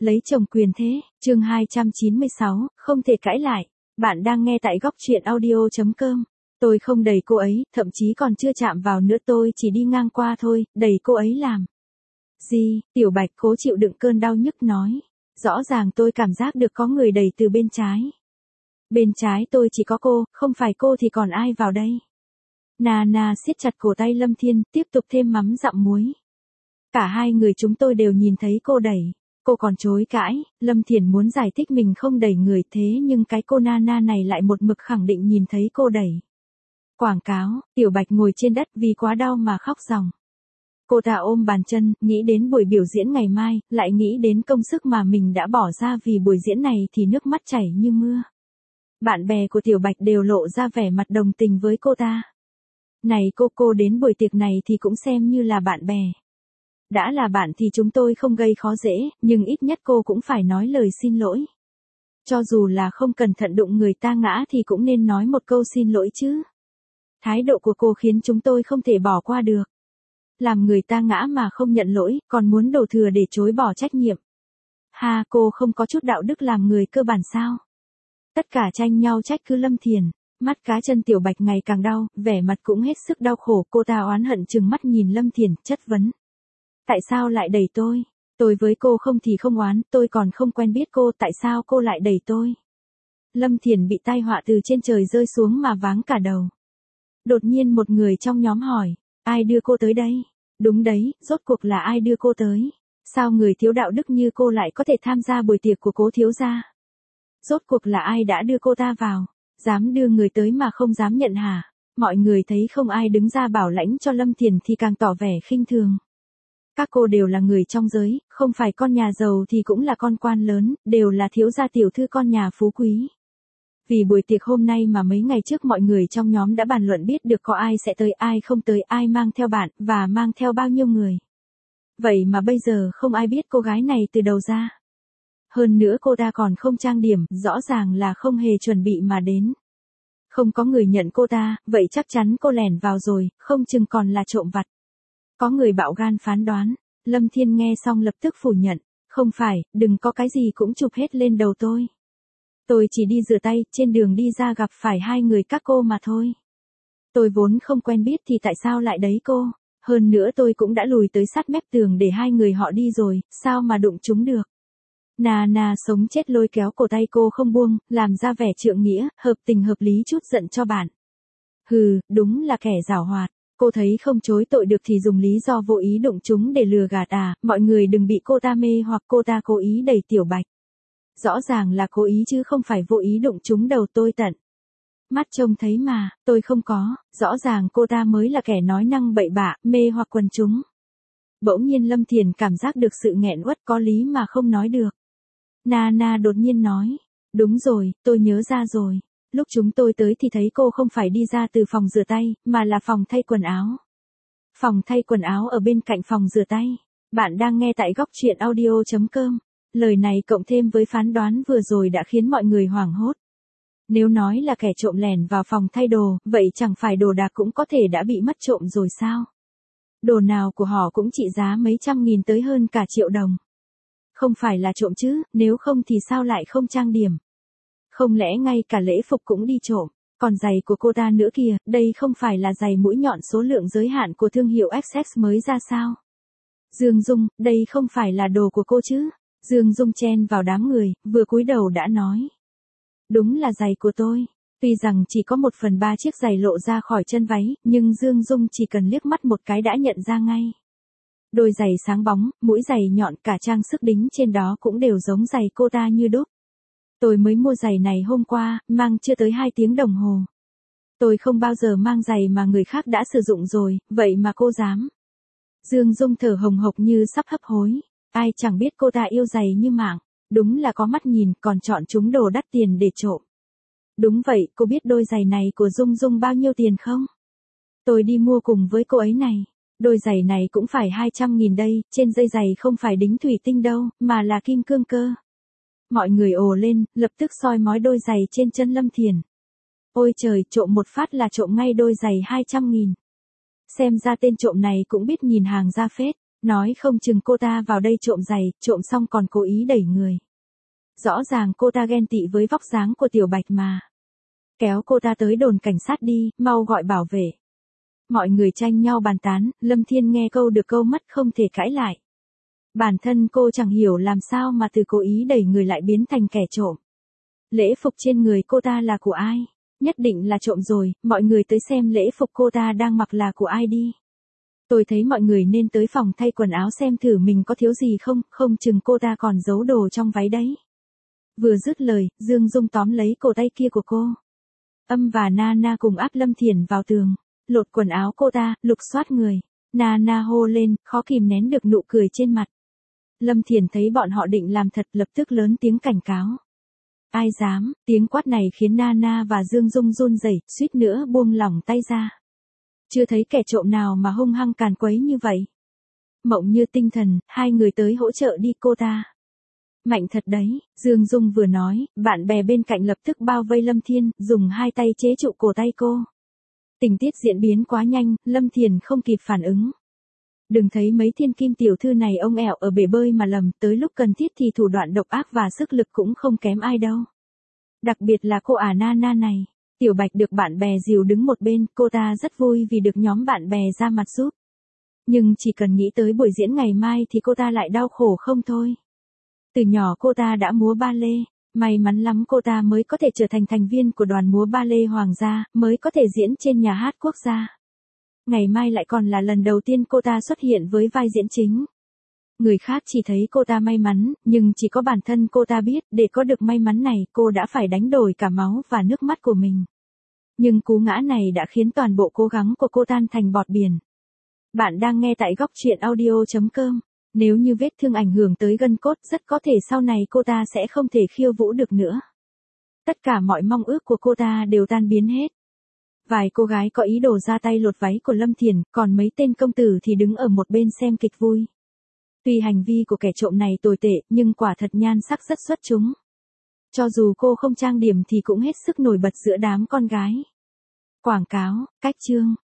lấy chồng quyền thế, chương 296, không thể cãi lại. Bạn đang nghe tại góc truyện audio.com. Tôi không đẩy cô ấy, thậm chí còn chưa chạm vào nữa, tôi chỉ đi ngang qua thôi, đẩy cô ấy làm gì? Tiểu Bạch cố chịu đựng cơn đau nhức nói. Rõ ràng tôi cảm giác được có người đẩy từ bên trái. Bên trái tôi chỉ có cô, không phải cô thì còn ai vào đây? Nà siết chặt cổ tay Lâm Thiên, tiếp tục thêm mắm dặm muối. Cả hai người chúng tôi đều nhìn thấy cô đẩy. Cô còn chối cãi, Lâm Thiển muốn giải thích mình không đẩy người, thế nhưng cái cô Nana này lại một mực khẳng định nhìn thấy cô đẩy. Quảng cáo, Tiểu Bạch ngồi trên đất vì quá đau mà khóc ròng. Cô ta ôm bàn chân, nghĩ đến buổi biểu diễn ngày mai, lại nghĩ đến công sức mà mình đã bỏ ra vì buổi diễn này thì nước mắt chảy như mưa. Bạn bè của Tiểu Bạch đều lộ ra vẻ mặt đồng tình với cô ta. Này cô đến buổi tiệc này thì cũng xem như là bạn bè. Đã là bạn thì chúng tôi không gây khó dễ, nhưng ít nhất cô cũng phải nói lời xin lỗi. Cho dù là không cẩn thận đụng người ta ngã thì cũng nên nói một câu xin lỗi chứ. Thái độ của cô khiến chúng tôi không thể bỏ qua được. Làm người ta ngã mà không nhận lỗi, còn muốn đổ thừa để chối bỏ trách nhiệm. Ha, cô không có chút đạo đức làm người cơ bản sao? Tất cả tranh nhau trách cứ Lâm Thiển. Mắt cá chân Tiểu Bạch ngày càng đau, vẻ mặt cũng hết sức đau khổ, cô ta oán hận trừng mắt nhìn Lâm Thiển, chất vấn. Tại sao lại đẩy tôi? Tôi với cô không thì không oán, tôi còn không quen biết cô, tại sao cô lại đẩy tôi? Lâm Thiển bị tai họa từ trên trời rơi xuống mà váng cả đầu. Đột nhiên một người trong nhóm hỏi, ai đưa cô tới đây? Đúng đấy, rốt cuộc là ai đưa cô tới? Sao người thiếu đạo đức như cô lại có thể tham gia buổi tiệc của Cố thiếu gia? Rốt cuộc là ai đã đưa cô ta vào? Dám đưa người tới mà không dám nhận hả? Mọi người thấy không ai đứng ra bảo lãnh cho Lâm Thiển thì càng tỏ vẻ khinh thường. Các cô đều là người trong giới, không phải con nhà giàu thì cũng là con quan lớn, đều là thiếu gia tiểu thư con nhà phú quý. Vì buổi tiệc hôm nay mà mấy ngày trước mọi người trong nhóm đã bàn luận biết được có ai sẽ tới, ai không tới, ai mang theo bạn, và mang theo bao nhiêu người. Vậy mà bây giờ không ai biết cô gái này từ đầu ra. Hơn nữa cô ta còn không trang điểm, rõ ràng là không hề chuẩn bị mà đến. Không có người nhận cô ta, vậy chắc chắn cô lẻn vào rồi, không chừng còn là trộm vặt. Có người bạo gan phán đoán, Lâm Thiên nghe xong lập tức phủ nhận, không phải, đừng có cái gì cũng chụp hết lên đầu tôi. Tôi chỉ đi rửa tay, trên đường đi ra gặp phải hai người các cô mà thôi. Tôi vốn không quen biết thì tại sao lại đấy cô, hơn nữa tôi cũng đã lùi tới sát mép tường để hai người họ đi rồi, sao mà đụng chúng được. Nà sống chết lôi kéo cổ tay cô không buông, làm ra vẻ trượng nghĩa, hợp tình hợp lý chút giận cho bạn. Hừ, đúng là kẻ giảo hoạt. Cô thấy không chối tội được thì dùng lý do vô ý đụng chúng để lừa gạt à, mọi người đừng bị cô ta mê hoặc cô ta cố ý đẩy Tiểu Bạch. Rõ ràng là cố ý chứ không phải vô ý đụng chúng đầu tôi tận. Mắt trông thấy mà, tôi không có, rõ ràng cô ta mới là kẻ nói năng bậy bạ, mê hoặc quần chúng. Bỗng nhiên Lâm Thiển cảm giác được sự nghẹn uất có lý mà không nói được. Nà đột nhiên nói, đúng rồi, tôi nhớ ra rồi. Lúc chúng tôi tới thì thấy cô không phải đi ra từ phòng rửa tay, mà là phòng thay quần áo. Phòng thay quần áo ở bên cạnh phòng rửa tay. Bạn đang nghe tại góc truyện audio.com. Lời này cộng thêm với phán đoán vừa rồi đã khiến mọi người hoảng hốt. Nếu nói là kẻ trộm lẻn vào phòng thay đồ, vậy chẳng phải đồ đạc cũng có thể đã bị mất trộm rồi sao? Đồ nào của họ cũng trị giá mấy trăm nghìn tới hơn cả triệu đồng. Không phải là trộm chứ, nếu không thì sao lại không trang điểm? Không lẽ ngay cả lễ phục cũng đi trộm, còn giày của cô ta nữa kìa, đây không phải là giày mũi nhọn số lượng giới hạn của thương hiệu XX mới ra sao? Dương Dung, đây không phải là đồ của cô chứ? Dương Dung chen vào đám người, vừa cúi đầu đã nói. Đúng là giày của tôi. Tuy rằng chỉ có 1/3 chiếc giày lộ ra khỏi chân váy, nhưng Dương Dung chỉ cần liếc mắt một cái đã nhận ra ngay. Đôi giày sáng bóng, mũi giày nhọn, cả trang sức đính trên đó cũng đều giống giày cô ta như đúc. Tôi mới mua giày này hôm qua, mang chưa tới 2 tiếng đồng hồ. Tôi không bao giờ mang giày mà người khác đã sử dụng rồi, vậy mà cô dám. Dương Dung thở hồng hộc như sắp hấp hối. Ai chẳng biết cô ta yêu giày như mạng. Đúng là có mắt nhìn, còn chọn chúng đồ đắt tiền để trộm. Đúng vậy, cô biết đôi giày này của Dung Dung bao nhiêu tiền không? Tôi đi mua cùng với cô ấy này. Đôi giày này cũng phải 200.000 đây, trên dây giày không phải đính thủy tinh đâu, mà là kim cương cơ. Mọi người ồ lên, lập tức soi mói đôi giày trên chân Lâm Thiển. Ôi trời, trộm một phát là trộm ngay đôi giày 200.000. Xem ra tên trộm này cũng biết nhìn hàng ra phết. Nói không chừng cô ta vào đây trộm giày, trộm xong còn cố ý đẩy người. Rõ ràng cô ta ghen tị với vóc dáng của Tiểu Bạch mà. Kéo cô ta tới đồn cảnh sát đi, mau gọi bảo vệ. Mọi người tranh nhau bàn tán, Lâm Thiên nghe câu được câu mất không thể cãi lại. Bản thân cô chẳng hiểu làm sao mà từ cố ý đẩy người lại biến thành kẻ trộm. Lễ phục trên người cô ta là của ai? Nhất định là trộm rồi, mọi người tới xem lễ phục cô ta đang mặc là của ai đi. Tôi thấy mọi người nên tới phòng thay quần áo xem thử mình có thiếu gì không, không chừng cô ta còn giấu đồ trong váy đấy. Vừa dứt lời, Dương Dung tóm lấy cổ tay kia của cô. Âm và Nana cùng áp Lâm Thiển vào tường, lột quần áo cô ta, lục soát người. Nana hô lên, khó kìm nén được nụ cười trên mặt. Lâm Thiển thấy bọn họ định làm thật, lập tức lớn tiếng cảnh cáo. Ai dám, tiếng quát này khiến Nana và Dương Dung run rẩy, suýt nữa buông lỏng tay ra. Chưa thấy kẻ trộm nào mà hung hăng càn quấy như vậy. Mộng như tinh thần, hai người tới hỗ trợ đi cô ta. Mạnh thật đấy, Dương Dung vừa nói, bạn bè bên cạnh lập tức bao vây Lâm Thiên, dùng hai tay chế trụ cổ tay cô. Tình tiết diễn biến quá nhanh, Lâm Thiển không kịp phản ứng. Đừng thấy mấy thiên kim tiểu thư này ông ẹo ở bể bơi mà lầm, tới lúc cần thiết thì thủ đoạn độc ác và sức lực cũng không kém ai đâu. Đặc biệt là cô Nana này. Tiểu Bạch được bạn bè dìu đứng một bên, cô ta rất vui vì được nhóm bạn bè ra mặt giúp. Nhưng chỉ cần nghĩ tới buổi diễn ngày mai thì cô ta lại đau khổ không thôi. Từ nhỏ cô ta đã múa ba lê, may mắn lắm cô ta mới có thể trở thành thành viên của đoàn múa ba lê hoàng gia, mới có thể diễn trên nhà hát quốc gia. Ngày mai lại còn là lần đầu tiên cô ta xuất hiện với vai diễn chính. Người khác chỉ thấy cô ta may mắn, nhưng chỉ có bản thân cô ta biết, để có được may mắn này, cô đã phải đánh đổi cả máu và nước mắt của mình. Nhưng cú ngã này đã khiến toàn bộ cố gắng của cô tan thành bọt biển. Bạn đang nghe tại góc truyện audio.com. Nếu như vết thương ảnh hưởng tới gân cốt, rất có thể sau này cô ta sẽ không thể khiêu vũ được nữa. Tất cả mọi mong ước của cô ta đều tan biến hết. Vài cô gái có ý đồ ra tay lột váy của Lâm Thiển, còn mấy tên công tử thì đứng ở một bên xem kịch vui. Tuy hành vi của kẻ trộm này tồi tệ, nhưng quả thật nhan sắc rất xuất chúng. Cho dù cô không trang điểm thì cũng hết sức nổi bật giữa đám con gái. Quảng cáo, cách chương.